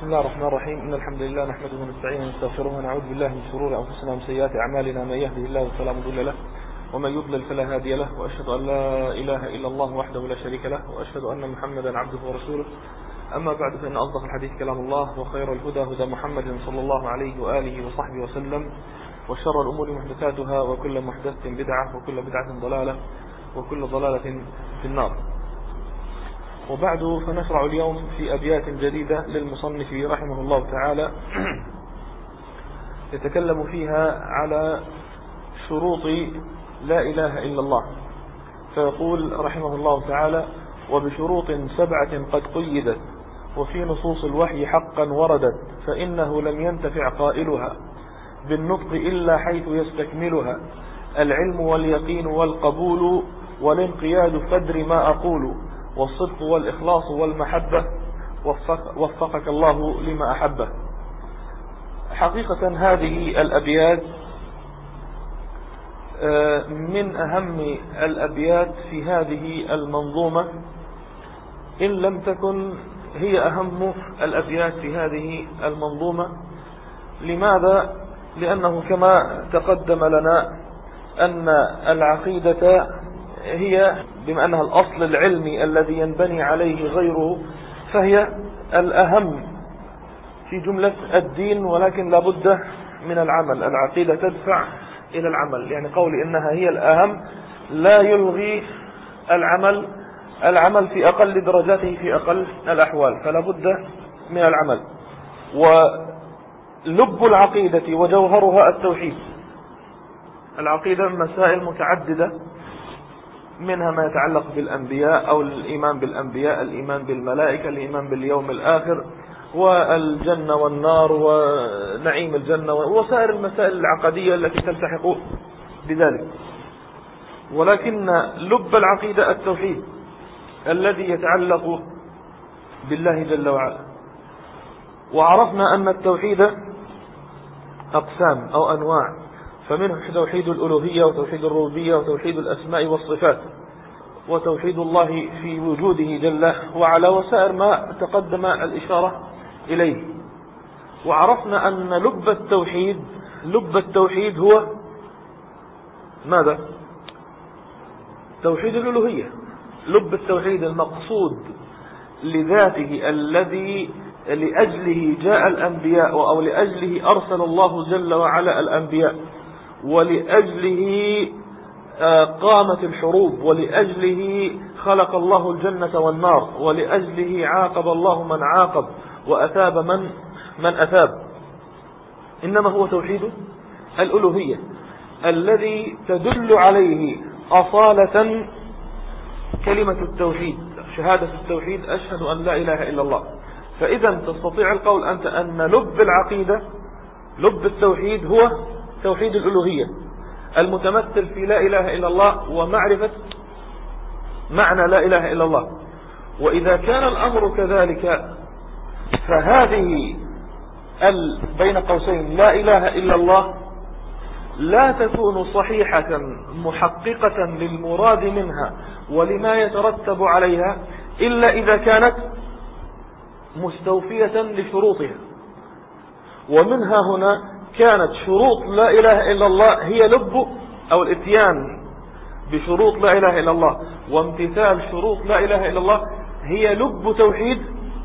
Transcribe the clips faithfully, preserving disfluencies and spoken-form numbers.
بسم الله الرحمن الرحيم. إن الحمد لله نحمده ونستعينه ونستغفره ونعوذ بالله من شرور أنفسنا ومن سيئات أعمالنا. من يهده الله فلا مضل له ومن يضلل فلا هادي له، وأشهد أن لا إله إلا الله وحده لا شريك له، وأشهد أن محمدا عبده ورسوله. أما بعد، فإن أصدق الحديث كلام الله، وخير الهدى هدى محمد صلى الله عليه وآله وصحبه وسلم، وشر الأمور محدثاتها، وكل محدثة بدعة، وكل بدعة ضلالة، وكل ضلالة في النار. وبعد، فنشرع اليوم في أبيات جديدة للمصنف رحمه الله تعالى يتكلم فيها على شروط لا إله إلا الله. فيقول رحمه الله تعالى: وبشروط سبعة قد قيدت، وفي نصوص الوحي حقا وردت، فإنه لم ينتفع قائلها بالنطق إلا حيث يستكملها، العلم واليقين والقبول والانقياد فدر ما أقول، والصدق والإخلاص والمحبة، وفق وفقك الله لما أحبه. حقيقة هذه الأبيات من أهم الأبيات في هذه المنظومة، إن لم تكن هي أهم الأبيات في هذه المنظومة. لماذا؟ لأنه كما تقدم لنا أن العقيدة هي بما أنها الأصل العلمي الذي ينبني عليه غيره، فهي الأهم في جملة الدين، ولكن لا بد من العمل. العقيدة تدفع إلى العمل، يعني قول إنها هي الأهم لا يلغي العمل. العمل في أقل درجاته في أقل الأحوال، فلا بد من العمل. ولب العقيدة وجوهرها التوحيد. العقيدة مسائل متعددة، منها ما يتعلق بالأنبياء أو الإيمان بالأنبياء، الإيمان بالملائكة، الإيمان باليوم الآخر، والجنة والنار ونعيم الجنة، وسائر المسائل العقدية التي تلتحق بذلك. ولكن لب العقيدة التوحيد الذي يتعلق بالله جل وعلا. وعرفنا أن التوحيد أقسام أو أنواع، فمنه توحيد الألوهية، وتوحيد الربوبية، وتوحيد الأسماء والصفات، وتوحيد الله في وجوده جل وعلا، وسائر ما تقدم الإشارة إليه. وعرفنا أن لب التوحيد لب التوحيد هو ماذا؟ توحيد الألوهية. لب التوحيد المقصود لذاته الذي لأجله جاء الأنبياء، أو لأجله أرسل الله جل وعلا الأنبياء، ولأجله قامت الحروب، ولأجله خلق الله الجنة والنار، ولأجله عاقب الله من عاقب، وأثاب من من أثاب. إنما هو توحيد الألوهية الذي تدل عليه أصالة كلمة التوحيد، شهادة التوحيد: أشهد أن لا إله إلا الله. فإذا تستطيع القول أنت أن لب العقيدة، لب التوحيد، هو توحيد الألوهية المتمثل في لا إله إلا الله ومعرفة معنى لا إله إلا الله. وإذا كان الأمر كذلك، فهذه بين قوسين لا إله إلا الله لا تكون صحيحة محققة للمراد منها ولما يترتب عليها إلا إذا كانت مستوفية لشروطها. ومنها هنا كانت شروط لا إله إلا الله هي لب، أو الاتيان بشروط لا إله إلا الله وامتثال شروط لا إله إلا الله هي لب توحيد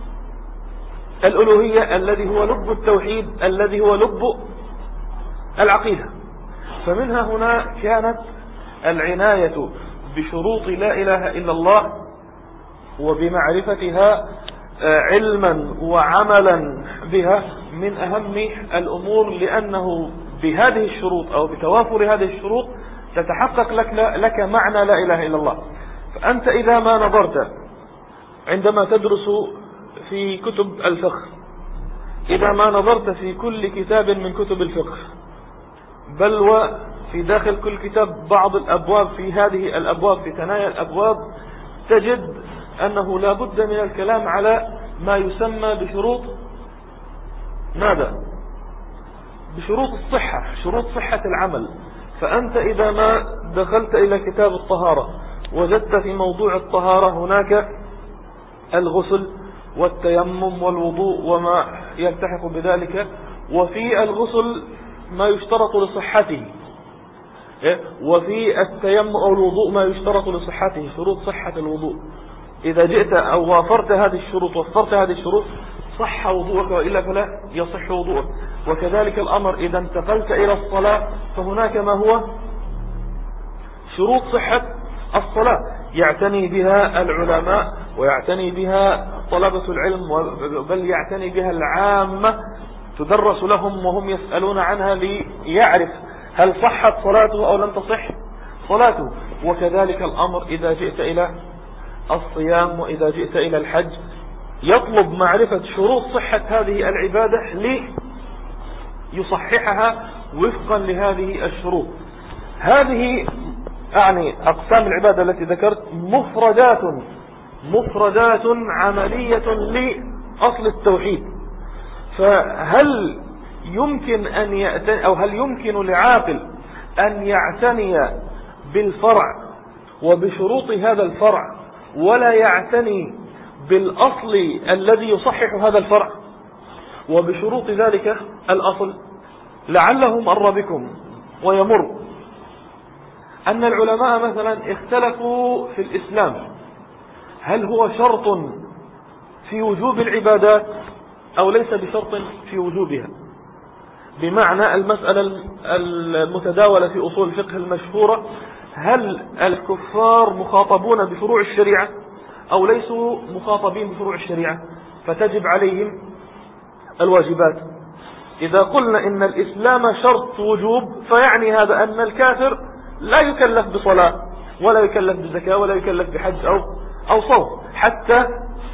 الألوهية، الذي هو لب التوحيد، الذي هو لب العقيدة. فمنها هنا كانت العناية بشروط لا إله إلا الله وبمعرفتها علما وعملا بها من أهم الأمور، لأنه بهذه الشروط أو بتوافر هذه الشروط تتحقق لك, لك معنى لا إله إلا الله. فأنت إذا ما نظرت عندما تدرس في كتب الفقه، إذا ما نظرت في كل كتاب من كتب الفقه، بل وفي داخل كل كتاب بعض الأبواب في هذه الأبواب، في ثنايا الأبواب، تجد أنه لا بد من الكلام على ما يسمى بشروط ماذا؟ بشروط الصحة، شروط صحة العمل. فأنت إذا ما دخلت إلى كتاب الطهارة وجدت في موضوع الطهارة هناك الغسل والتيمم والوضوء وما يلتحق بذلك. وفي الغسل ما يشترط لصحته، وفي التيمم أو الوضوء ما يشترط لصحته، شروط صحة الوضوء. إذا جئت أو وافرت هذه الشروط وفرت هذه الشروط صح وضوءك، وإلا فلا يصح وضوءك. وكذلك الأمر إذا انتقلت إلى الصلاة فهناك ما هو شروط صحة الصلاة يعتني بها العلماء ويعتني بها طلبة العلم، بل يعتني بها العامة، تدرس لهم وهم يسألون عنها ليعرف هل صحت صلاته أو لم تصح صلاته. وكذلك الأمر إذا جئت إلى الصيام وإذا جئت إلى الحج، يطلب معرفة شروط صحة هذه العبادة ليصححها وفقا لهذه الشروط. هذه أعني أقسام العبادة التي ذكرت مفردات مفردات عملية لأصل التوحيد. فهل يمكن أن يأتني أو هل يمكن لعاقل أن يعتني بالفرع وبشروط هذا الفرع ولا يعتني بالأصل الذي يصحح هذا الفرع وبشروط ذلك الأصل؟ لعله مر بكم ويمر أن العلماء مثلا اختلفوا في الإسلام هل هو شرط في وجوب العبادات أو ليس بشرط في وجوبها. بمعنى المسألة المتداولة في أصول الفقه المشهورة، هل الكفار مخاطبون بفروع الشريعة أو ليسوا مخاطبين بفروع الشريعة فتجب عليهم الواجبات؟ إذا قلنا إن الإسلام شرط وجوب فيعني هذا أن الكافر لا يكلف بصلاة ولا يكلف بزكاة ولا يكلف بحج أو أو صوم حتى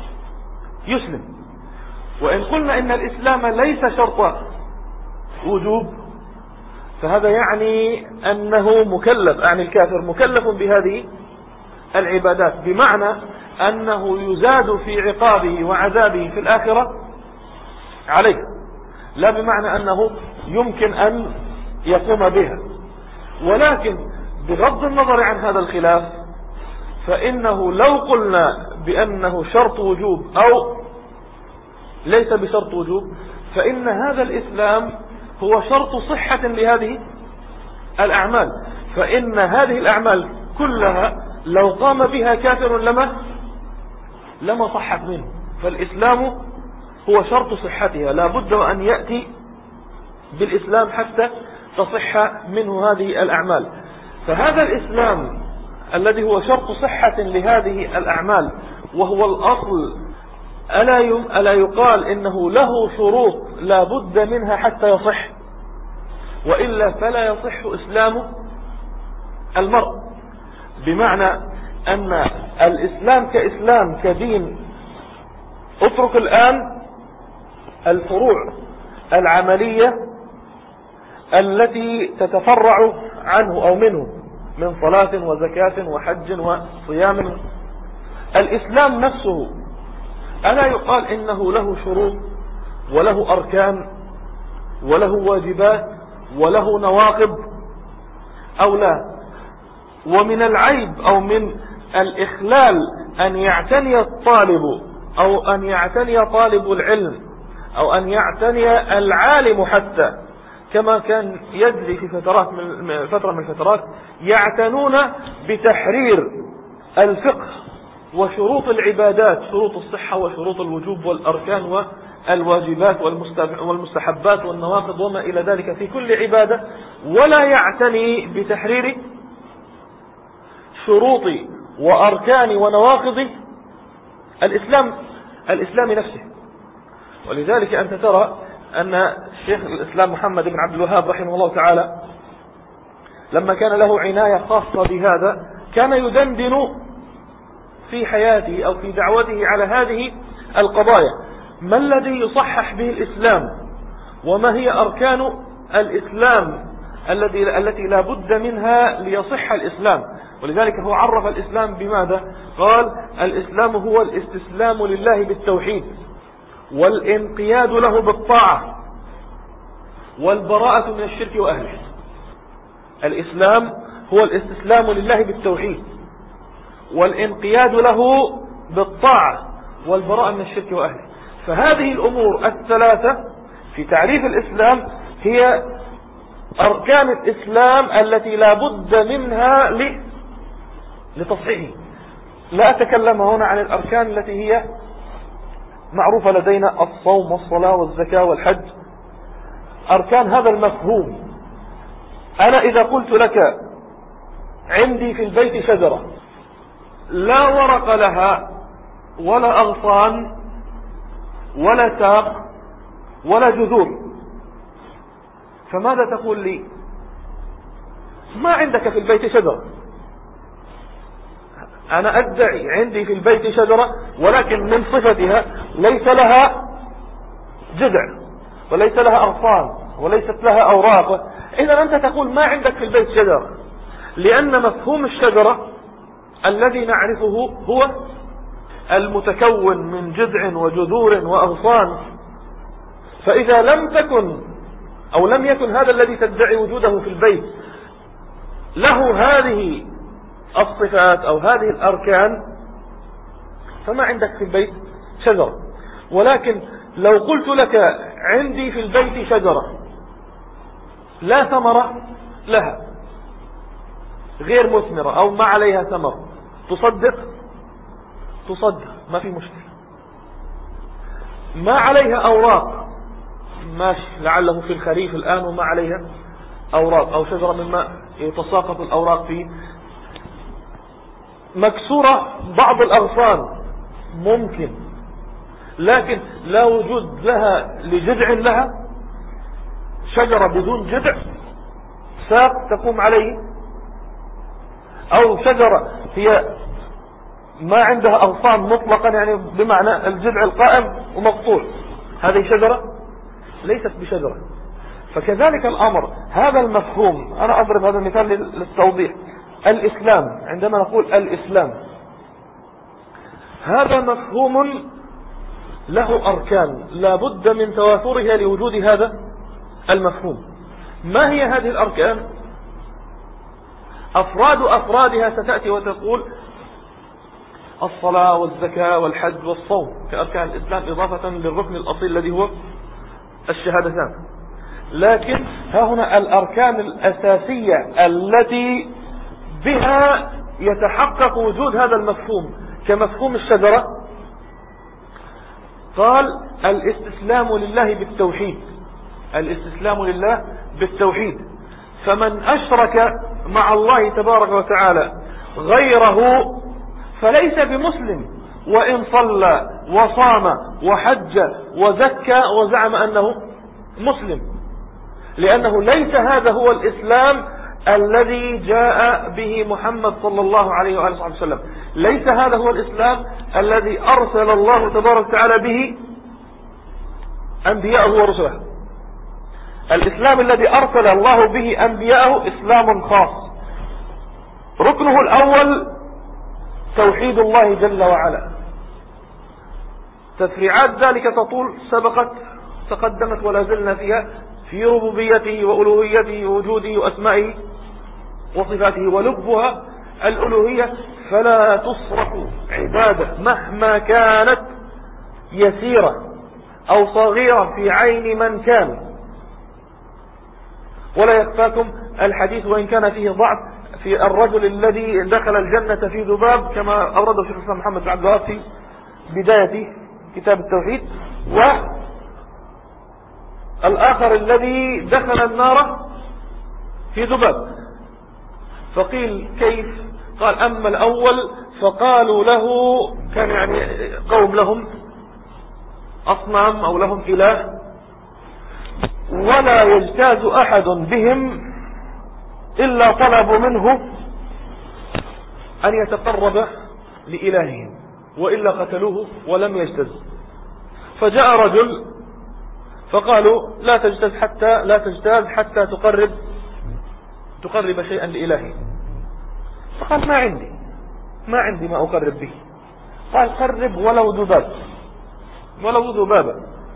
يسلم. وإن قلنا إن الإسلام ليس شرط وجوب فهذا يعني أنه مكلف، يعني الكافر مكلف بهذه العبادات، بمعنى أنه يزاد في عقابه وعذابه في الآخرة عليه، لا بمعنى أنه يمكن أن يقوم بها. ولكن بغض النظر عن هذا الخلاف فإنه لو قلنا بأنه شرط وجوب أو ليس بشرط وجوب فإن هذا الإسلام هو شرط صحة لهذه الأعمال، فإن هذه الأعمال كلها لو قام بها كافر لما لما صحت منه. فالإسلام هو شرط صحتها، لا بد أن يأتي بالإسلام حتى تصح منه هذه الأعمال. فهذا الإسلام الذي هو شرط صحة لهذه الأعمال وهو الأصل، ألا ألا يقال إنه له شروط لا بد منها حتى يصح، وإلا فلا يصح إسلام المرء. بمعنى أن الإسلام كإسلام كدين، اترك الآن الفروع العملية التي تتفرع عنه أو منه من صلاة وزكاة وحج وصيام. الإسلام نفسه ألا يقال إنه له شروط وله أركان وله واجبات وله نواقض أو لا؟ ومن العيب أو من الإخلال أن يعتني الطالب أو أن يعتني طالب العلم أو أن يعتني العالم حتى، كما كان يجري في فترات من فترة من الفترات، يعتنون بتحرير الفقه وشروط العبادات، شروط الصحة وشروط الوجوب والأركان والواجبات والمستحبات والنواقض وما إلى ذلك في كل عبادة، ولا يعتني بتحرير شروط وأركان ونواقض الإسلام الإسلام نفسه. ولذلك أنت ترى أن شيخ الإسلام محمد بن عبد الوهاب رحمه الله تعالى لما كان له عناية خاصة بهذا كان يدندن في حياته أو في دعوته على هذه القضايا: ما الذي يصحح به الإسلام، وما هي أركان الإسلام الذي التي لا بد منها ليصح الإسلام. ولذلك هو عرف الإسلام بماذا؟ قال: الإسلام هو الاستسلام لله بالتوحيد والانقياد له بالطاعة والبراءة من الشرك وأهله. الإسلام هو الاستسلام لله بالتوحيد والانقياد له بالطاعة والبراءة من الشرك وأهله. فهذه الأمور الثلاثة في تعريف الإسلام هي أركان الإسلام التي لا بد منها لتصحيحه. لا أتكلم هنا عن الأركان التي هي معروفة لدينا: الصوم والصلاة والزكاة والحج، أركان هذا المفهوم. أنا إذا قلت لك عندي في البيت شجرة لا ورق لها ولا أغصان ولا ساق ولا جذور، فماذا تقول لي؟ ما عندك في البيت شجرة. أنا أدعي عندي في البيت شجرة، ولكن من صفتها ليس لها جذع وليس لها أغصان وليست لها أوراق. إذا أنت تقول ما عندك في البيت شجرة، لأن مفهوم الشجرة الذي نعرفه هو المتكون من جذع وجذور وأغصان. فإذا لم تكن أو لم يكن هذا الذي تدعي وجوده في البيت له هذه الصفات أو هذه الأركان، فما عندك في البيت شجرة. ولكن لو قلت لك عندي في البيت شجرة لا ثمرة لها، غير مثمرة أو ما عليها ثمر، تصدق؟ تصدق، ما في مشكلة. ما عليها أوراق، ماشي، لعله في الخريف الآن وما عليها أوراق، أو شجرة مما يتساقط الأوراق فيه. مكسورة بعض الأغصان ممكن، لكن لا وجود لها لجذع لها. شجرة بدون جذع ساق تقوم عليه، أو شجرة هي ما عندها أغصان مطلقا، يعني بمعنى الجذع القائم ومقطوع، هذه شجرة ليست بشجرة. فكذلك الأمر، هذا المفهوم، أنا أضرب هذا المثال للتوضيح. الإسلام، عندما نقول الإسلام، هذا مفهوم له أركان لا بد من توافرها لوجود هذا المفهوم. ما هي هذه الأركان؟ أفراد أفرادها ستأتي وتقول الصلاة والزكاة والحج والصوم كأركان الإسلام، إضافة للركن الأصيل الذي هو الشهادتان. لكن ها هنا الأركان الأساسية التي بها يتحقق وجود هذا المفهوم كمفهوم الشجرة. قال الاستسلام لله بالتوحيد، الاستسلام لله بالتوحيد. فمن أشرك مع الله تبارك وتعالى غيره فليس بمسلم، وإن صلى وصام وحج وزكى وزعم أنه مسلم، لأنه ليس هذا هو الإسلام الذي جاء به محمد صلى الله عليه وآله وسلم. ليس هذا هو الإسلام الذي أرسل الله تبارك وتعالى به أنبياءه ورسله. الإسلام الذي أرسل الله به أنبياءه إسلام خاص، ركنه الأول توحيد الله جل وعلا. تفريعات ذلك تطول، سبقت تقدمت ولا زلنا فيها، في ربوبيته وألوهيته ووجوده وأسمائه وصفاته. ولبها الألوهية، فلا تصرف عبادة مهما كانت يسيرة أو صغيرة في عين من كان. ولا يكفاكم الحديث وإن كان فيه ضعف في الرجل الذي دخل الجنة في ذباب، كما أورده شيخ الإسلام محمد بن عبد الوهاب في بداية كتاب التوحيد. والآخر الذي دخل النار في ذباب. فقيل كيف؟ قال أما الأول فقالوا له، كان يعني قوم لهم أصنام أو لهم إله، ولا يجتاز أحد بهم إلا طلبوا منه أن يتقرب لإلههم، وإلا قتلوه ولم يجتز. فجاء رجل فقالوا لا تجتاز حتى لا تجتاز حتى تقرب تقرب شيئا لإلهي. فقال ما عندي ما عندي ما أقرب به. قال قرب ولو ذباب ولو ذبابا.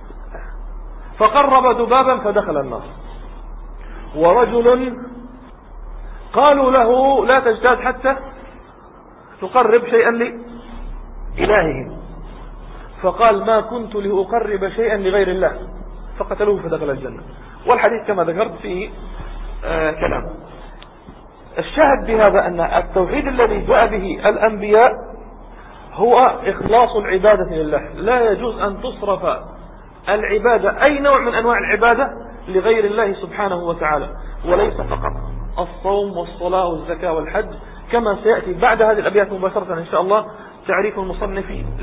فقرب ذبابا فدخل النار. ورجل قالوا له لا تجتاز حتى تقرب شيئا لإلههم، فقال ما كنت لأقرب شيئا لغير الله فقتلوه فدخل الجنة. والحديث كما ذكرت فيه آه كلام. الشاهد بهذا أن التوحيد الذي جاء به الأنبياء هو إخلاص العبادة لله. لا يجوز أن تصرف العبادة أي نوع من أنواع العبادة لغير الله سبحانه وتعالى، وليس فقط الصوم والصلاة والزكاة والحج، كما سيأتي بعد هذه الأبيات مباشرة إن شاء الله تعريف المصنف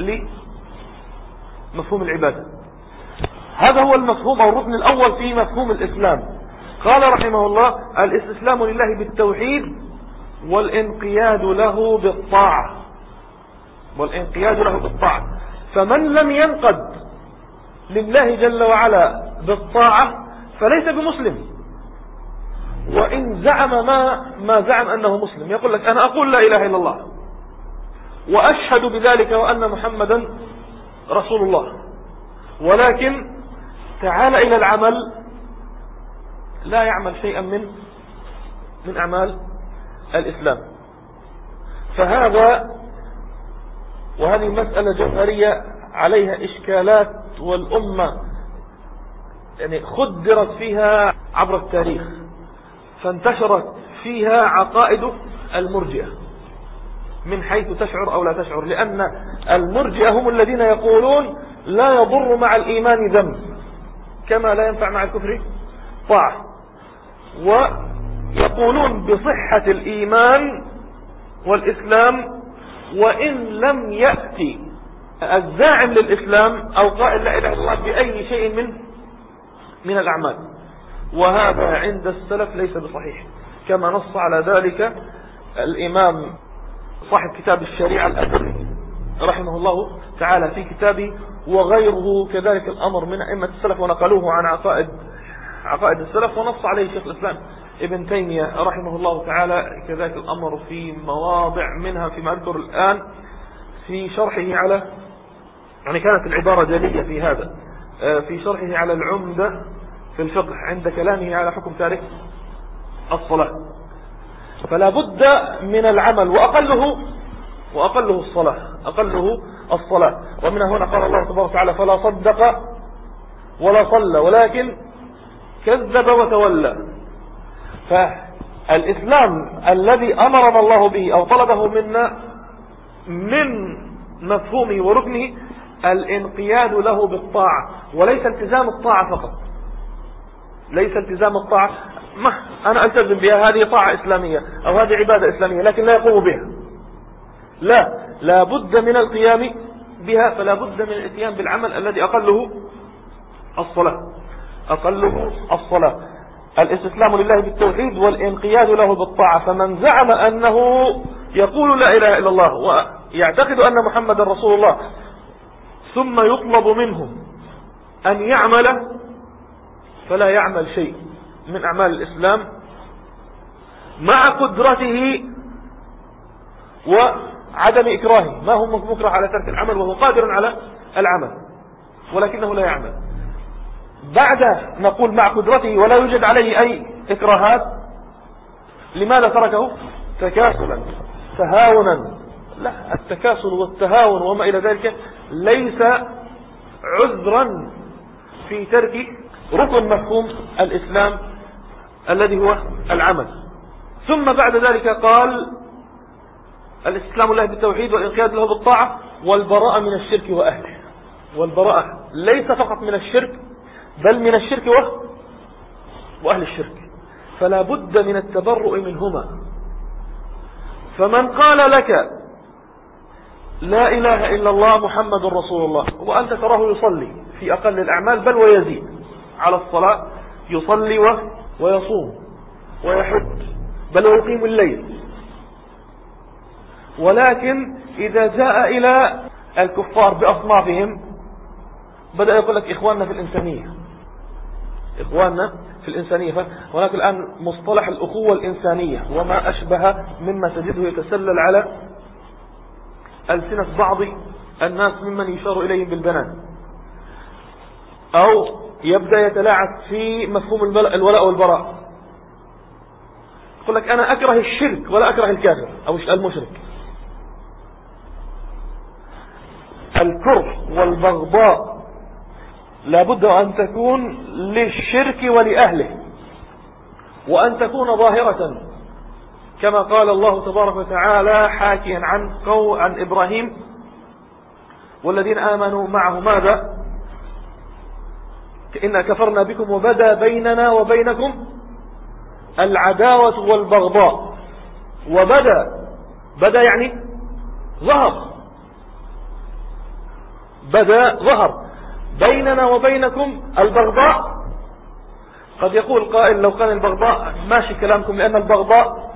لمفهوم العبادة. هذا هو المفهوم أو الركن الأول في مفهوم الإسلام. قال رحمه الله الاستسلام لله بالتوحيد والانقياد له بالطاعة، والانقياد له بالطاعة. فمن لم ينقد لله جل وعلا بالطاعة فليس بمسلم، وإن زعم ما ما زعم أنه مسلم. يقول لك أنا أقول لا إله إلا الله وأشهد بذلك وأن محمدا رسول الله، ولكن تعال إلى العمل لا يعمل شيئا من من أعمال الإسلام. فهذا وهذه مسألة جوهرية عليها إشكالات، والأمة يعني خدرت فيها عبر التاريخ، فانتشرت فيها عقائد المرجئة من حيث تشعر أو لا تشعر، لأن المرجئة هم الذين يقولون لا يضر مع الإيمان ذنب كما لا ينفع مع الكفر طاعة، ويقولون بصحة الإيمان والإسلام وإن لم يأتي الزاعم للإسلام أو قائل لا إله إلا الله بأي شيء من من الأعمال. وهذا عند السلف ليس بصحيح، كما نص على ذلك الإمام صاحب كتاب الشريعة الأثري رحمه الله تعالى في كتابه، وغيره كذلك الأمر من أئمة السلف ونقلوه عن عقائد عقائد السلف، ونص عليه شيخ الإسلام ابن تيمية رحمه الله تعالى كذلك الأمر في مواضع، منها فيما أذكر الآن في شرحه على، يعني كانت العبارة جلية في هذا، في شرحه على العمدة في الفقه عند كلامه على حكم تارك الصلاة. فلا بد من العمل، وأقله وأقله الصلاة أقله الصلاة ومن هنا قال الله تبارك وتعالى فلا صدق ولا صلى ولكن كذب وتولى. فالإسلام الذي أمرنا الله به أو طلبه منا من مفهومه وركنه الانقياد له بالطاعة، وليس التزام الطاعة فقط، ليس التزام الطاعة ما أنا ألتزم بها هذه طاعة إسلامية أو هذه عبادة إسلامية لكن لا يقوم بها، لا لا بد من القيام بها. فلا بد من الاتيان بالعمل الذي أقله الصلاة أقله الصلاة الاستسلام لله بالتوحيد والانقياد له بالطاعة. فمن زعم أنه يقول لا إله إلا الله ويعتقد أن محمد رسول الله ثم يطلب منه أن يعمل فلا يعمل شيء من أعمال الإسلام مع قدرته وعدم إكراهه، ما هو مكره على ترك العمل وهو قادر على العمل ولكنه لا يعمل. بعد نقول مع قدرته ولا يوجد عليه أي إكراهات، لماذا تركه؟ تكاسلا تهاونا. لا، التكاسل والتهاون وما إلى ذلك ليس عذرا في ترك ركن مفهوم الإسلام الذي هو العمل. ثم بعد ذلك قال الاستسلام لله بالتوحيد والانقياد له بالطاعة والبراءة من الشرك وأهله. والبراءة ليس فقط من الشرك بل من الشرك وأهل الشرك، فلا بد من التبرؤ منهما. فمن قال لك لا إله إلا الله محمد رسول الله وأنت تراه يصلي في أقل الأعمال بل ويزيد على الصلاة، يصلي ويصوم ويحج بل ويقيم الليل، ولكن إذا جاء إلى الكفار بأصنافهم بدأ يقول لك إخواننا في الإنسانية، إخواننا في الإنسانية. فهناك الآن مصطلح الأخوة الإنسانية وما أشبه مما تجده يتسلل على ألسنة بعض الناس ممن يشار إليهم بالبنان، أو يبدأ يتلاعب في مفهوم الولاء والبراء. يقول لك أنا أكره الشرك ولا أكره الكافر أو المشرك. الكره والبغضاء لابد أن تكون للشرك ولأهله، وأن تكون ظاهرة كما قال الله تبارك وتعالى حاكيا عن قو عن إبراهيم والذين آمنوا معه ماذا؟ إنا كفرنا بكم وبدا بيننا وبينكم العداوة والبغضاء. وبدا بدا يعني ظهر، بدا ظهر بيننا وبينكم البغضاء. قد يقول قائل لو كان البغضاء ماشي كلامكم، لأن البغضاء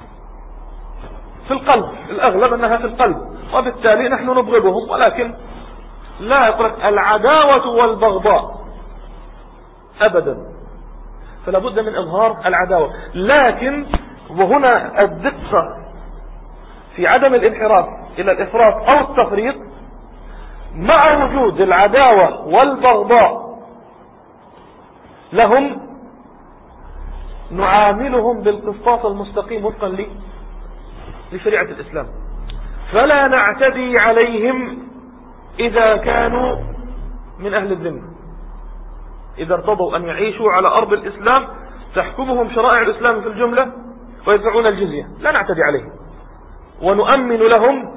في القلب، الأغلب أنها في القلب، وبالتالي نحن نبغضهم، ولكن لا يقول العداوة والبغضاء أبدا، فلا بد من إظهار العداوة. لكن وهنا الدقة في عدم الانحراف إلى الإفراط أو التفريط، مع وجود العداوة والبغضاء لهم نعاملهم بالقسطاس المستقيم وفقا لشريعة الإسلام، فلا نعتدي عليهم إذا كانوا من أهل الذمة، إذا ارتضوا أن يعيشوا على أرض الإسلام تحكمهم شرائع الإسلام في الجملة ويدفعون الجزية، لا نعتدي عليهم، ونؤمن لهم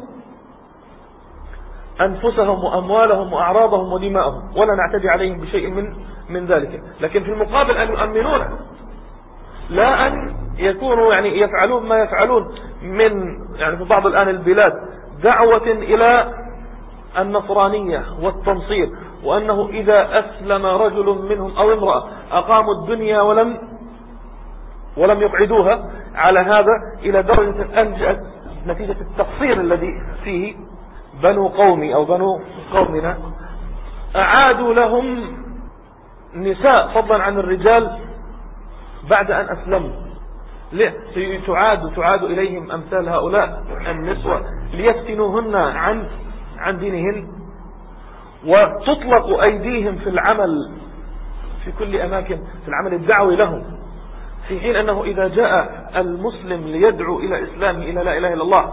أنفسهم وأموالهم وأعراضهم ودماءهم، ولا نعتدي عليهم بشيء من من ذلك. لكن في المقابل أن يؤمنون، لا أن يكونوا يعني يفعلون ما يفعلون من يعني في بعض الآن البلاد دعوة إلى النصرانية والتنصير، وأنه إذا أسلم رجل منهم أو امرأة أقاموا الدنيا ولم ولم يقعدوها على هذا، إلى درجة ألجأت نتيجة التقصير الذي فيه بنو قومي أو بنو قومنا، أعادوا لهم نساء فضلا عن الرجال بعد أن أسلموا. تعاد تعاد إليهم أمثال هؤلاء النسوة ليفتنوهن عن عن دينهن، وتطلق أيديهم في العمل في كل أماكن، في العمل الدعوي لهم، في حين أنه إذا جاء المسلم ليدعو إلى إسلامه إلى لا إله إلا الله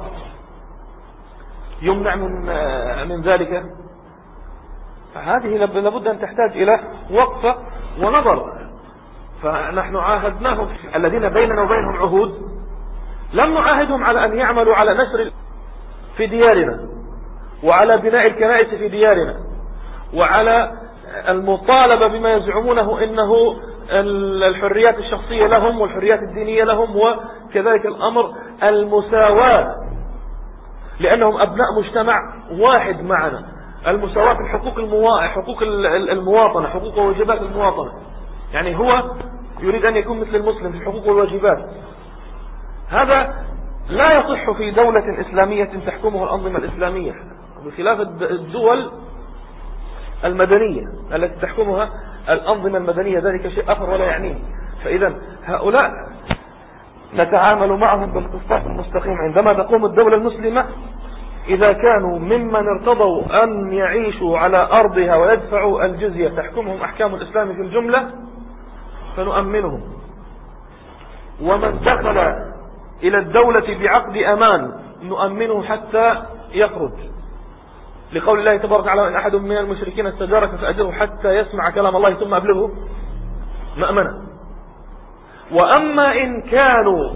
يمنع من من ذلك. فهذه لابد أن تحتاج إلى وقفة ونظر. فنحن عاهدناهم الذين بيننا وبينهم عهود، لم نعاهدهم على أن يعملوا على نشر في ديارنا وعلى بناء الكنائس في ديارنا وعلى المطالبة بما يزعمونه إنه الحريات الشخصية لهم والحريات الدينية لهم، وكذلك الأمر المساواة لأنهم أبناء مجتمع واحد معنا، المساواة في حقوق المواطنة، حقوق المواطنة، حقوق وواجبات المواطنة. يعني هو يريد أن يكون مثل المسلم في الحقوق والواجبات. هذا لا يصح في دولة إسلامية تحكمه الأنظمة الإسلامية، بخلاف الدول المدنية التي تحكمها الأنظمة المدنية، ذلك شيء آخر ولا يعنيه. فإذا هؤلاء نتعامل معهم بالقسطاس المستقيم. عندما تقوم الدولة المسلمة إذا كانوا ممن ارتضوا أن يعيشوا على أرضها ويدفعوا الجزية تحكمهم أحكام الإسلام في الجملة فنؤمنهم. ومن دخل إلى الدولة بعقد أمان نؤمنه حتى يخرج، لقول الله تبارك وتعالى: إن أحد من المشركين استجارك فأجره حتى يسمع كلام الله ثم أبلغه مأمنة. وأما إن كانوا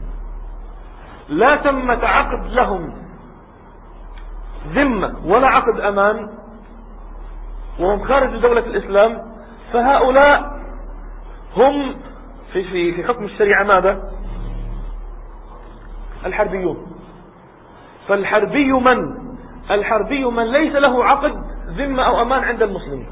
لا تم عقد لهم ذمة ولا عقد أمان وهم خارج دولة الإسلام، فهؤلاء هم في في في حكم الشريعة ماذا؟ الحربيون. فالحربي من؟ الحربي من ليس له عقد ذمة أو أمان عند المسلمين،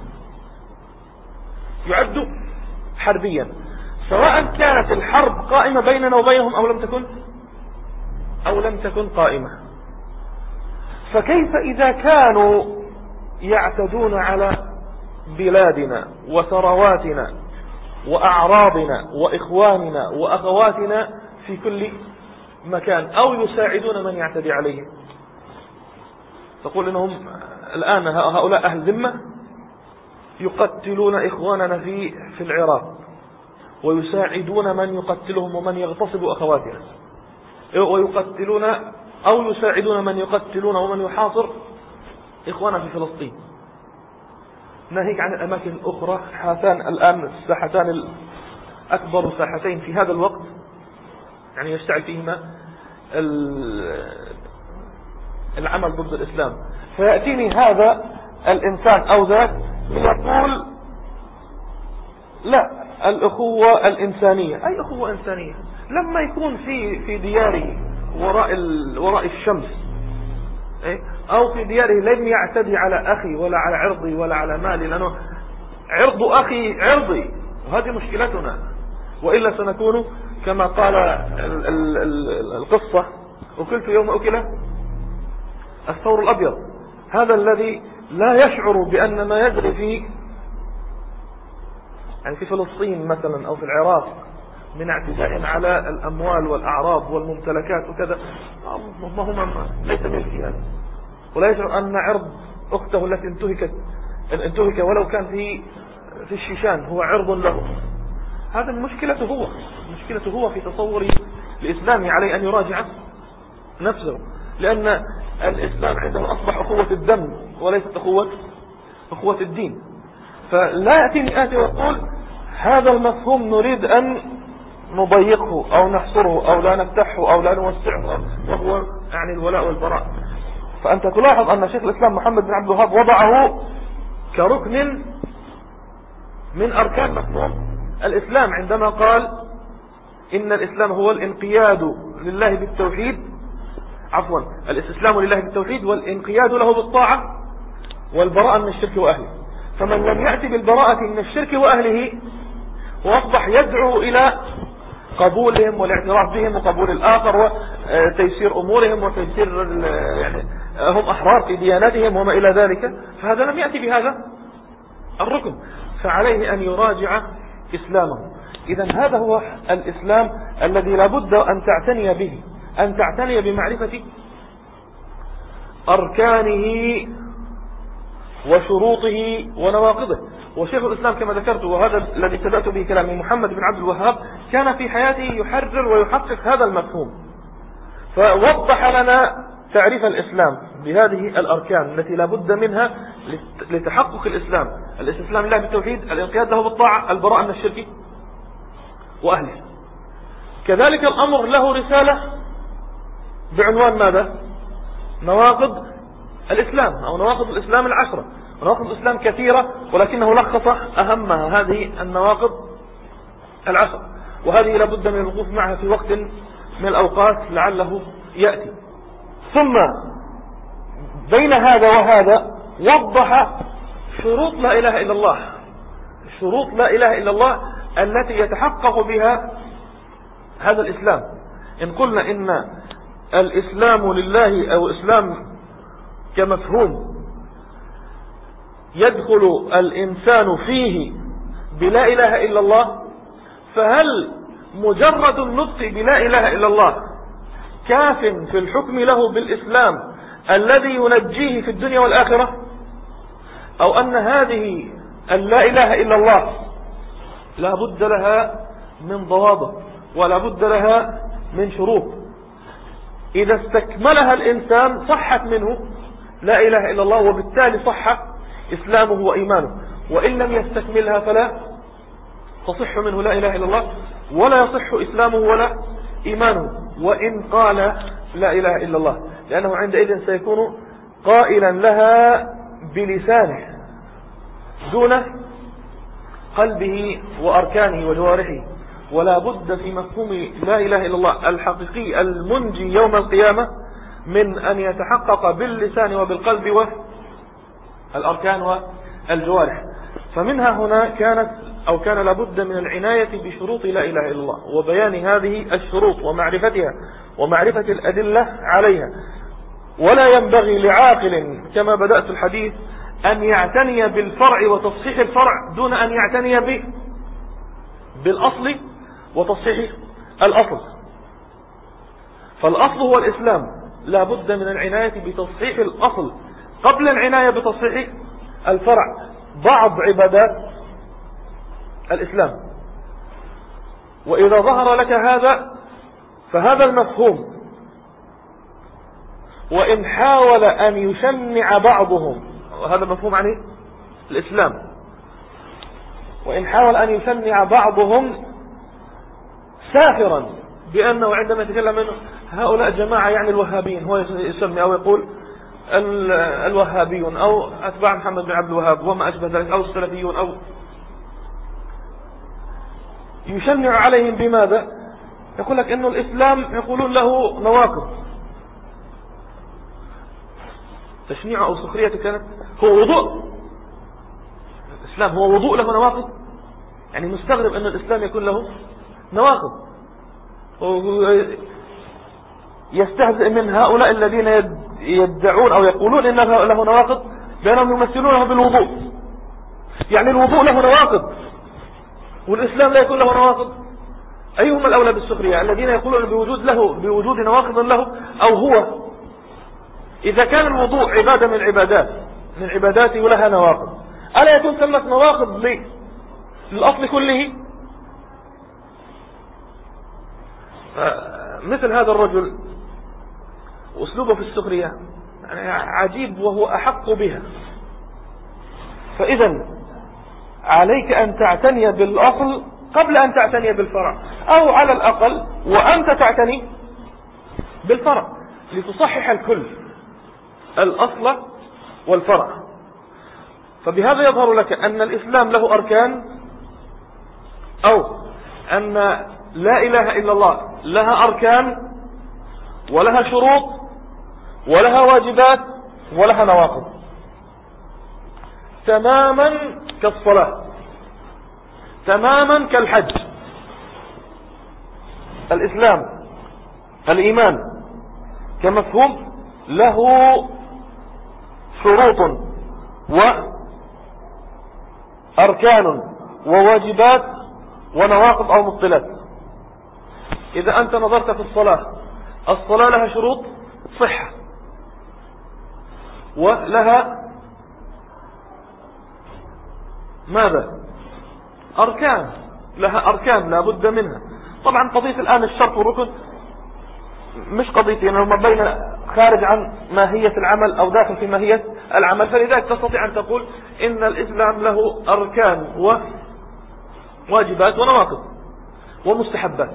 يعد حربيا، سواء كانت الحرب قائمة بيننا وبينهم أو لم تكن أو لم تكن قائمة. فكيف إذا كانوا يعتدون على بلادنا وثرواتنا وأعراضنا وإخواننا وأخواتنا في كل مكان، أو يساعدون من يعتدي عليهم؟ تقول إنهم الآن هؤلاء أهل ذمة يقتلون إخواننا في في العراق، ويساعدون من يقتلهم ومن يغتصب أخواتنا، ويقتلون أو يساعدون من يقتلون ومن يحاصر إخوانا في فلسطين، ناهيك عن الأماكن الأخرى، هاتان الآن الساحتان الأكبر ساحتين في هذا الوقت يعني يشتعل فيهما العمل ضد الإسلام. فيأتيني هذا الإنسان أو ذاك يقول لا، الأخوة الإنسانية. أي أخوة إنسانية؟ لما يكون في في دياره وراء وراء الشمس أو في دياره لم يعتدي على أخي ولا على عرضي ولا على مالي، لأنه عرض أخي عرضي، وهذه مشكلتنا، وإلا سنكون كما قال ال ال ال القصة: أكلت يوم أكله الثور الأبيض. هذا الذي لا يشعر بأن ما يجري في يعني في فلسطين مثلا أو في العراق من اعتداء على الأموال والأعراض والممتلكات وكذا، ما هو ليس ملكي هذا، ولا يشعر أن عرض أخته التي انتهكت انتهك ولو كان في في الشيشان هو عرض له. هذا مشكلته هو مشكلته هو في تصور الإسلام. عليه أن يراجع نفسه، لأن الإسلام عندما أصبح أخوة الدم وليست أخوة أخوة الدين. فلا يأتيني آتي ويقول هذا المفهوم نريد أن نضيقه أو نحصره أو لا نفتحه أو لا نوسعه، وهو يعني الولاء والبراء. فأنت تلاحظ أن شيخ الإسلام محمد بن عبد الوهاب وضعه كركن من أركان مفهوم الإسلام عندما قال إن الإسلام هو الانقياد لله بالتوحيد، عفوا الاستسلام لله بالتوحيد والانقياد له بالطاعة والبراءة من الشرك وأهله. فمن لم يأتي بالبراءة من الشرك وأهله وأصبح يدعو إلى قبولهم والاعتراف بهم وقبول الآخر وتيسير أمورهم وتيسير يعني هم أحرار في دياناتهم وما إلى ذلك، فهذا لم يأتي بهذا الركن، فعليه أن يراجع إسلامه. إذن هذا هو الإسلام الذي لابد أن تعتني به، أن تعتني بمعرفة أركانه وشروطه ونواقضه. وشيخ الإسلام كما ذكرت، وهذا الذي ابتدأت به كلامي، محمد بن عبد الوهاب كان في حياته يحرر ويحقق هذا المفهوم، فوضح لنا تعريف الإسلام بهذه الأركان التي لا بد منها لتحقق الإسلام: الاستسلام لله بالتوحيد، الانقياد له بالطاعة، البراءة من الشرك وأهله. كذلك الأمر له رسالة بعنوان ماذا؟ نواقض الإسلام أو نواقض الإسلام العشرة. نواقض الإسلام كثيرة، ولكنه لخص أهمها هذه النواقض العشرة، وهذه لابد من الوقوف معها في وقت من الأوقات لعله يأتي. ثم بين هذا وهذا وضح شروط لا إله إلا الله، شروط لا إله إلا الله التي يتحقق بها هذا الإسلام. إن قلنا إن الإسلام لله أو إسلام كمفهوم يدخل الإنسان فيه بلا إله إلا الله، فهل مجرد النطق بلا إله إلا الله كاف في الحكم له بالإسلام الذي ينجيه في الدنيا والآخرة، أو أن هذه اللا إله إلا الله لا بد لها من ضوابط ولا بد لها من شروط؟ إذا استكملها الإنسان صحت منه لا إله إلا الله، وبالتالي صح إسلامه وإيمانه، وإن لم يستكملها فلا تصح منه لا إله إلا الله ولا يصح إسلامه ولا إيمانه وإن قال لا إله إلا الله، لأنه عندئذ سيكون قائلا لها بلسانه دون قلبه وأركانه وجوارحه. ولا بد في مفهوم لا إله إلا الله الحقيقي المنجي يوم القيامة من أن يتحقق باللسان وبالقلب والأركان والجوارح. فمنها هنا كانت أو كان لابد من العناية بشروط لا إله إلا الله وبيان هذه الشروط ومعرفتها ومعرفة الأدلة عليها. ولا ينبغي لعاقل كما بدأت الحديث أن يعتني بالفرع وتصحيح الفرع دون أن يعتني به بالأصل وتصحيح الأصل. فالأصل هو الإسلام، لا بد من العناية بتصحيح الأصل قبل العناية بتصحيح الفرع. بعض عبادات الإسلام، وإذا ظهر لك هذا فهذا المفهوم وإن حاول أن يشنع بعضهم، وهذا مفهوم عن الإسلام، وإن حاول أن يشنع بعضهم سافرا بأنه عندما يتكلم منه هؤلاء جماعة يعني الوهابيين، هو يسمي أو يقول الوهابيون أو أتباع محمد بن عبد الوهاب وما أشبه ذلك أو السلفيون، أو يشنع عليهم بماذا؟ يقول لك إنه الإسلام يقولون له نواقض. تشنيع أو سخرية كانت هو وضوء الإسلام، هو وضوء له نواقض، يعني مستغرب أن الإسلام يكون له نواقض. يستهزئ من هؤلاء الذين يدعون أو يقولون إن له نواقض بأنهم يمثلونه بالوضوء، يعني الوضوء له نواقض والإسلام لا يكون له نواقض. أيهما الأولى بالسخرية؟ الذين يقولون بوجود له بوجود نواقض له، أو هو؟ إذا كان الوضوء عبادة من العبادات من عباداته ولها نواقض، ألا يكون ثمة نواقض للأصل كله؟ مثل هذا الرجل أسلوبه في السخرية يعني عجيب وهو أحق بها. فإذا عليك أن تعتني بالأصل قبل أن تعتني بالفرع، أو على الأقل وأنت تعتني بالفرع لتصحح الكل، الأصل والفرع. فبهذا يظهر لك أن الإسلام له أركان، أو أن لا إله إلا الله لها أركان ولها شروط ولها واجبات ولها نواقض، تماما كالصلاة، تماما كالحج. الإسلام الإيمان كمفهوم له شروط وأركان وواجبات ونواقض أو مبطلات. إذا أنت نظرت في الصلاة، الصلاة لها شروط صحة ولها ماذا؟ أركان، لها أركان لا بد منها. طبعا قضية الآن الشرط والركن مش قضيتين، هما بين خارج عن ماهية العمل أو داخل في ماهية العمل، فلذلك تستطيع أن تقول إن الإسلام له أركان وواجبات ونواقض ومستحبات.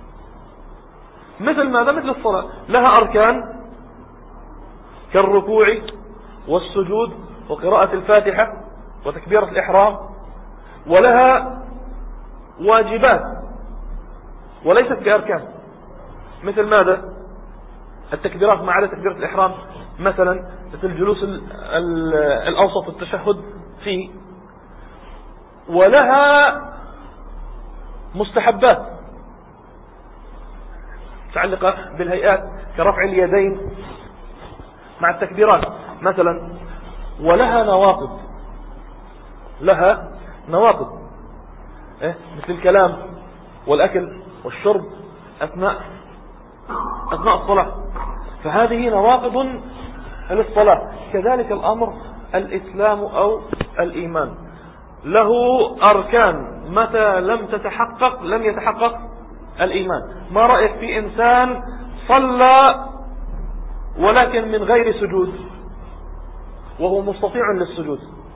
مثل ماذا؟ مثل الصلاة لها أركان كالركوع والسجود وقراءة الفاتحة وتكبيرة الإحرام، ولها واجبات وليست كأركان. مثل ماذا؟ التكبيرات ما عدا تكبيرة الإحرام مثلا، مثل الجلوس الأوسط التشهد فيه. ولها مستحبات متعلقة بالهيئات كرفع اليدين مع التكبيرات مثلا. ولها نواقض، لها نواقض إيه؟ مثل الكلام والأكل والشرب أثناء أثناء الصلاة، فهذه نواقض للصلاة. كذلك الأمر الإسلام أو الإيمان له أركان، متى لم تتحقق لم يتحقق الإيمان. ما رأيك في إنسان صلى ولكن من غير سجود وهو مستطيع للسجود،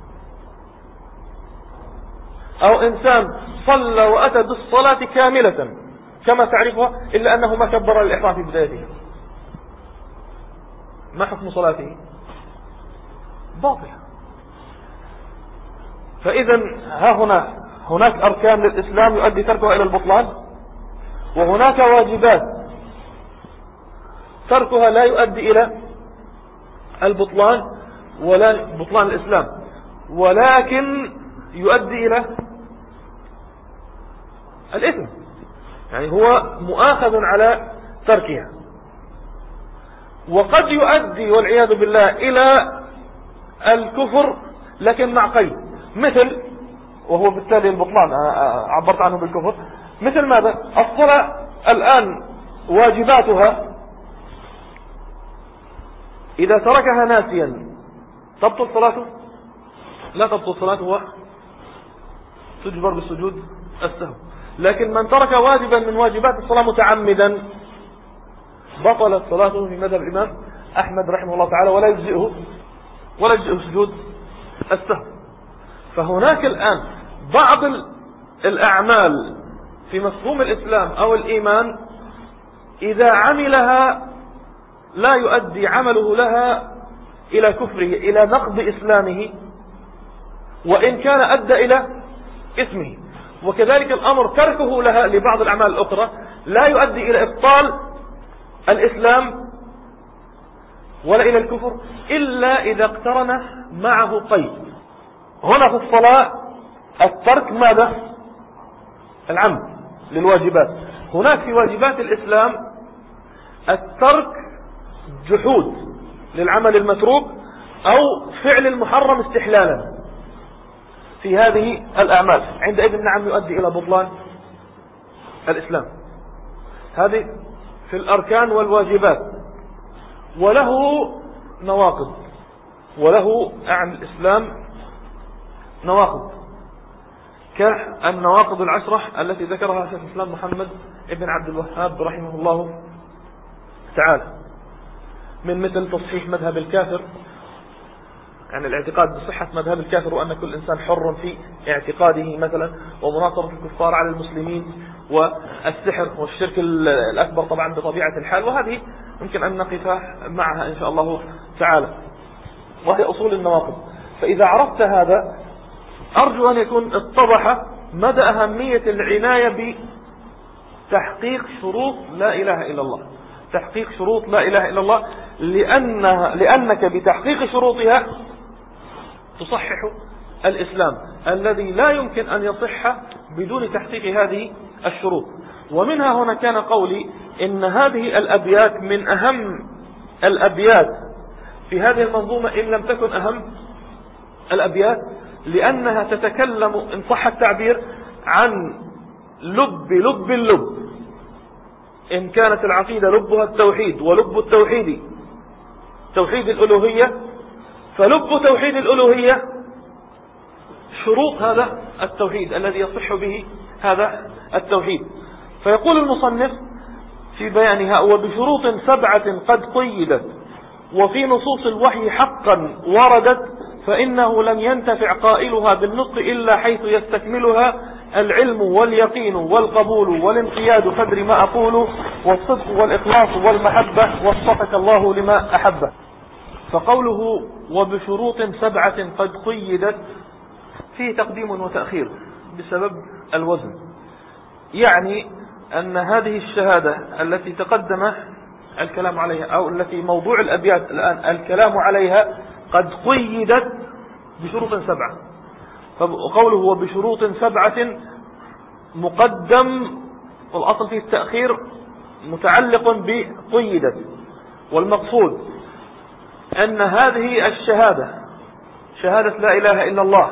أو إنسان صلى وأتى بالصلاة كاملة كما تعرفها إلا أنه ما كبر الإحرام في بدايته، ما حكم صلاته؟ باطل. فإذا ها هنا هناك أركان للإسلام يؤدي تركها إلى البطلان، وهناك واجبات تركها لا يؤدي إلى البطلان ولا بطلان الإسلام، ولكن يؤدي إلى الإثم، يعني هو مؤاخذ على تركها. وقد يؤدي والعياذ بالله إلى الكفر لكن مع قيد، مثل وهو بالتالي البطلان عبرت عنه بالكفر. مثل ماذا؟ الصلاة الآن واجباتها إذا تركها ناسيا تبطل صلاته؟ لا تبطل صلاته، تجبر بالسجود السهو. لكن من ترك واجبا من واجبات الصلاة متعمدا بطلت صلاته في مذهب الإمام أحمد رحمه الله تعالى ولا يجزئه ولا يجزئه سجود السهو. فهناك الآن بعض الأعمال في مفهوم الإسلام أو الإيمان إذا عملها لا يؤدي عمله لها إلى كفره، إلى نقض إسلامه، وإن كان أدى إلى اسمه. وكذلك الأمر تركه لها لبعض الأعمال الأخرى لا يؤدي إلى إبطال الإسلام ولا إلى الكفر إلا إذا اقترن معه قيد. هنا في الصلاة الترك ماذا؟ العمد للواجبات. هناك في واجبات الإسلام الترك جحود للعمل المتروك أو فعل المحرم استحلالا. في هذه الأعمال عندئذ نعم يؤدي إلى بطلان الإسلام. هذه في الأركان والواجبات. وله نواقض، وله عن الإسلام نواقض كالنواقض العشرة التي ذكرها شيخ الإسلام محمد ابن عبد الوهاب رحمه الله تعالى، من مثل تصحيح مذهب الكافر، يعني الاعتقاد بصحة مذهب الكافر وأن كل إنسان حر في اعتقاده مثلا، ومناصرة الكفار على المسلمين، والسحر والشرك الأكبر طبعا بطبيعة الحال. وهذه يمكن أن نقف معها إن شاء الله تعالى، وهي أصول النواقض. فإذا عرفت هذا أرجو أن يكون اتضح مدى أهمية العناية بتحقيق شروط لا إله إلا الله. تحقيق شروط لا إله إلا الله لأنها لأنك بتحقيق شروطها تصحح الإسلام الذي لا يمكن أن يصح بدون تحقيق هذه الشروط. ومنها هنا كان قولي إن هذه الأبيات من أهم الأبيات في هذه المنظومة إن لم تكن أهم الأبيات، لأنها تتكلم إن صح التعبير عن لب لب اللب. إن كانت العقيدة لبها التوحيد ولب التوحيد توحيد الألوهية، فلب توحيد الألوهية شروط هذا التوحيد الذي يصح به هذا التوحيد. فيقول المصنف في بيانها: وبشروط سبعة قد قيدت وفي نصوص الوحي حقا وردت، فإنه لم ينتفع قائلها بالنطق إلا حيث يستكملها العلم واليقين والقبول والانقياد، فدر ما أقول، والصدق والإخلاص والمحبة، وصفك الله لما أحبه. فقوله وبشروط سبعة قد قيدت فيه تقديم وتأخير بسبب الوزن، يعني أن هذه الشهادة التي تقدم الكلام عليها أو التي موضوع الأبيات الآن الكلام عليها قد قيدت بشروط سبعة. فقوله وبشروط سبعة مقدم، والأصل فيه التأخير متعلق بقيدت، والمقصود أن هذه الشهادة شهادة لا إله إلا الله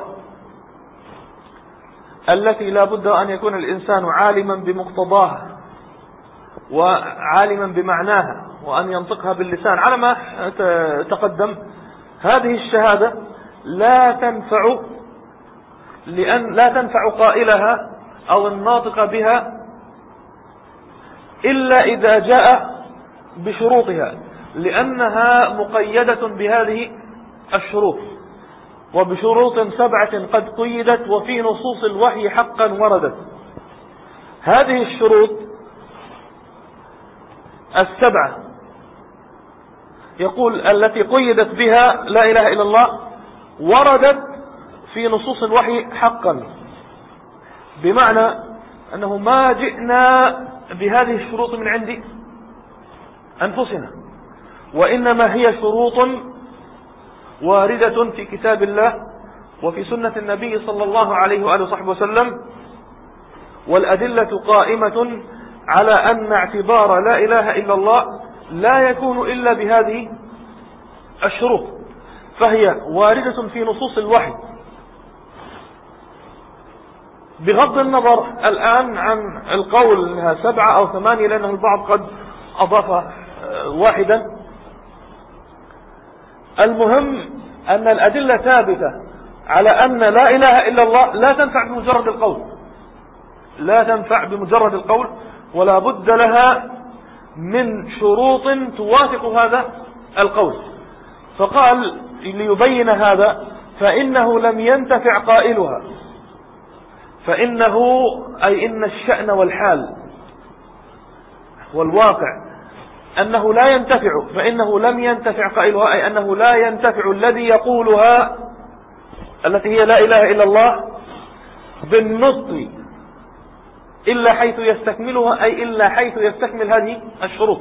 التي لا بد أن يكون الإنسان عالما بمقتضاها وعالما بمعناها وأن ينطقها باللسان على ما تقدم. هذه الشهادة لا تنفع لأن لا تنفع قائلها أو الناطق بها إلا إذا جاء بشروطها، لأنها مقيدة بهذه الشروط. وبشروط سبعة قد قيدت وفي نصوص الوحي حقا وردت. هذه الشروط السبعة يقول التي قيدت بها لا إله إلا الله وردت في نصوص الوحي حقا، بمعنى أنه ما جئنا بهذه الشروط من عند أنفسنا، وإنما هي شروط واردة في كتاب الله وفي سنة النبي صلى الله عليه وآله وصحبه وسلم، والأدلة قائمة على أن اعتبار لا إله إلا الله لا يكون إلا بهذه الشروط، فهي واردة في نصوص الوحي بغض النظر الآن عن القول انها سبعة أو ثمانية، لأنه البعض قد أضاف واحدا. المهم أن الأدلة ثابتة على أن لا إله إلا الله لا تنفع بمجرد القول، لا تنفع بمجرد القول، ولا بد لها من شروط توافق هذا القول. فقال ليبين هذا فإنه لم ينتفع قائلها، فإنه أي إن الشأن والحال والواقع أنه لا ينتفع، فإنه لم ينتفع قائلها أي أنه لا ينتفع الذي يقولها التي هي لا إله إلا الله بالنطق إلا حيث يستكملها، أي إلا حيث يستكمل هذه الشروط.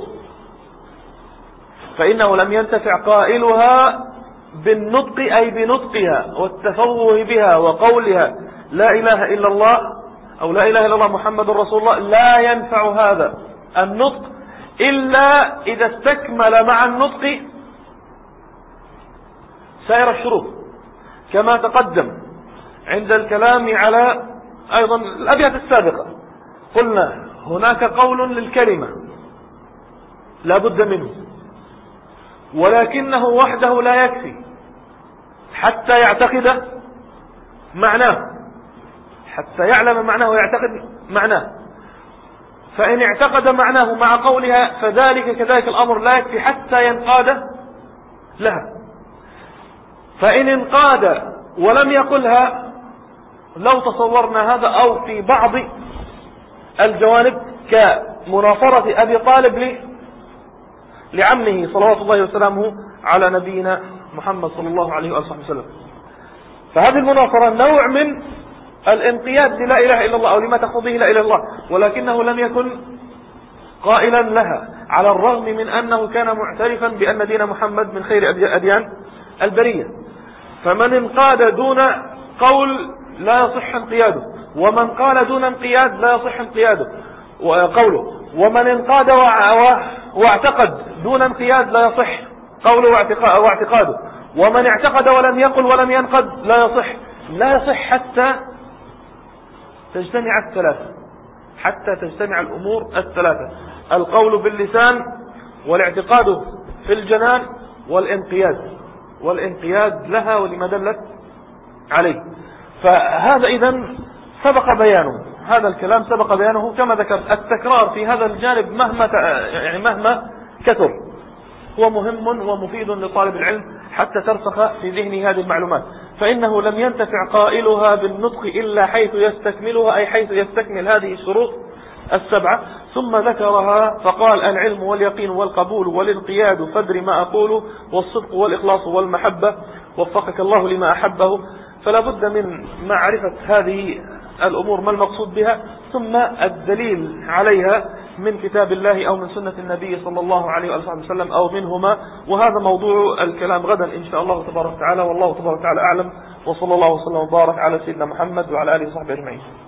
فإنه لم ينتفع قائلها بالنطق أي بنطقها والتفوه بها وقولها لا إله إلا الله أو لا إله إلا الله محمد رسول الله، لا ينفع هذا النطق إلا إذا استكمل مع النطق سائر الشروط، كما تقدم عند الكلام على أيضا الأبيات السابقة. قلنا هناك قول للكلمة لا بد منه، ولكنه وحده لا يكفي حتى يعتقد معناه، حتى يعلم معناه ويعتقد معناه. فإن اعتقد معناه مع قولها فذلك كذلك الأمر لا يكفي حتى ينقاد لها. فإن انقاد ولم يقلها، لو تصورنا هذا أو في بعض الجوانب كمناصرة أبي طالب لعمه صلوات الله وسلامه على نبينا محمد صلى الله عليه وآله وسلم، فهذه المناصرة نوع من الانقياد للا إله إلا الله أو لما تقتضيه لا إله إلا الله، ولكنه لم يكن قائلا لها، على الرغم من أنه كان معترفا بأن دين محمد من خير أديان البرية. فمن انقاد دون قول لا يصح انقياده، ومن قال دون انقياد لا يصح انقياده وقوله، ومن انقاد واعتقد دون انقياد لا يصح قوله واعتقاده، ومن اعتقد ولم يقل ولم ينقد لا يصح. لا يصح حتى تجتمع الثلاثة، حتى تجتمع الأمور الثلاثة: القول باللسان، والاعتقاد في الجنان، والانقياد والانقياد لها ولما دلت عليه. فهذا إذن سبق بيانه، هذا الكلام سبق بيانه كما ذكر. التكرار في هذا الجانب مهما يعني مهما كثر هو مهم ومفيد لطالب العلم حتى ترسخ في ذهنه هذه المعلومات. فإنه لم ينتفع قائلها بالنطق إلا حيث يستكملها، أي حيث يستكمل هذه الشروط السبعة. ثم ذكرها فقال: العلم واليقين والقبول والانقياد، فادر ما أقول، والصدق والإخلاص والمحبة، وفقك الله لما أحبه. فلا بد من معرفة هذه الأمور ما المقصود بها، ثم الدليل عليها من كتاب الله أو من سنة النبي صلى الله عليه وسلم أو منهما. وهذا موضوع الكلام غدا إن شاء الله تبارك وتعالى، والله تبارك وتعالى أعلم، وصلى الله وسلم وبارك على سيدنا محمد وعلى آله وصحبه أجمعين.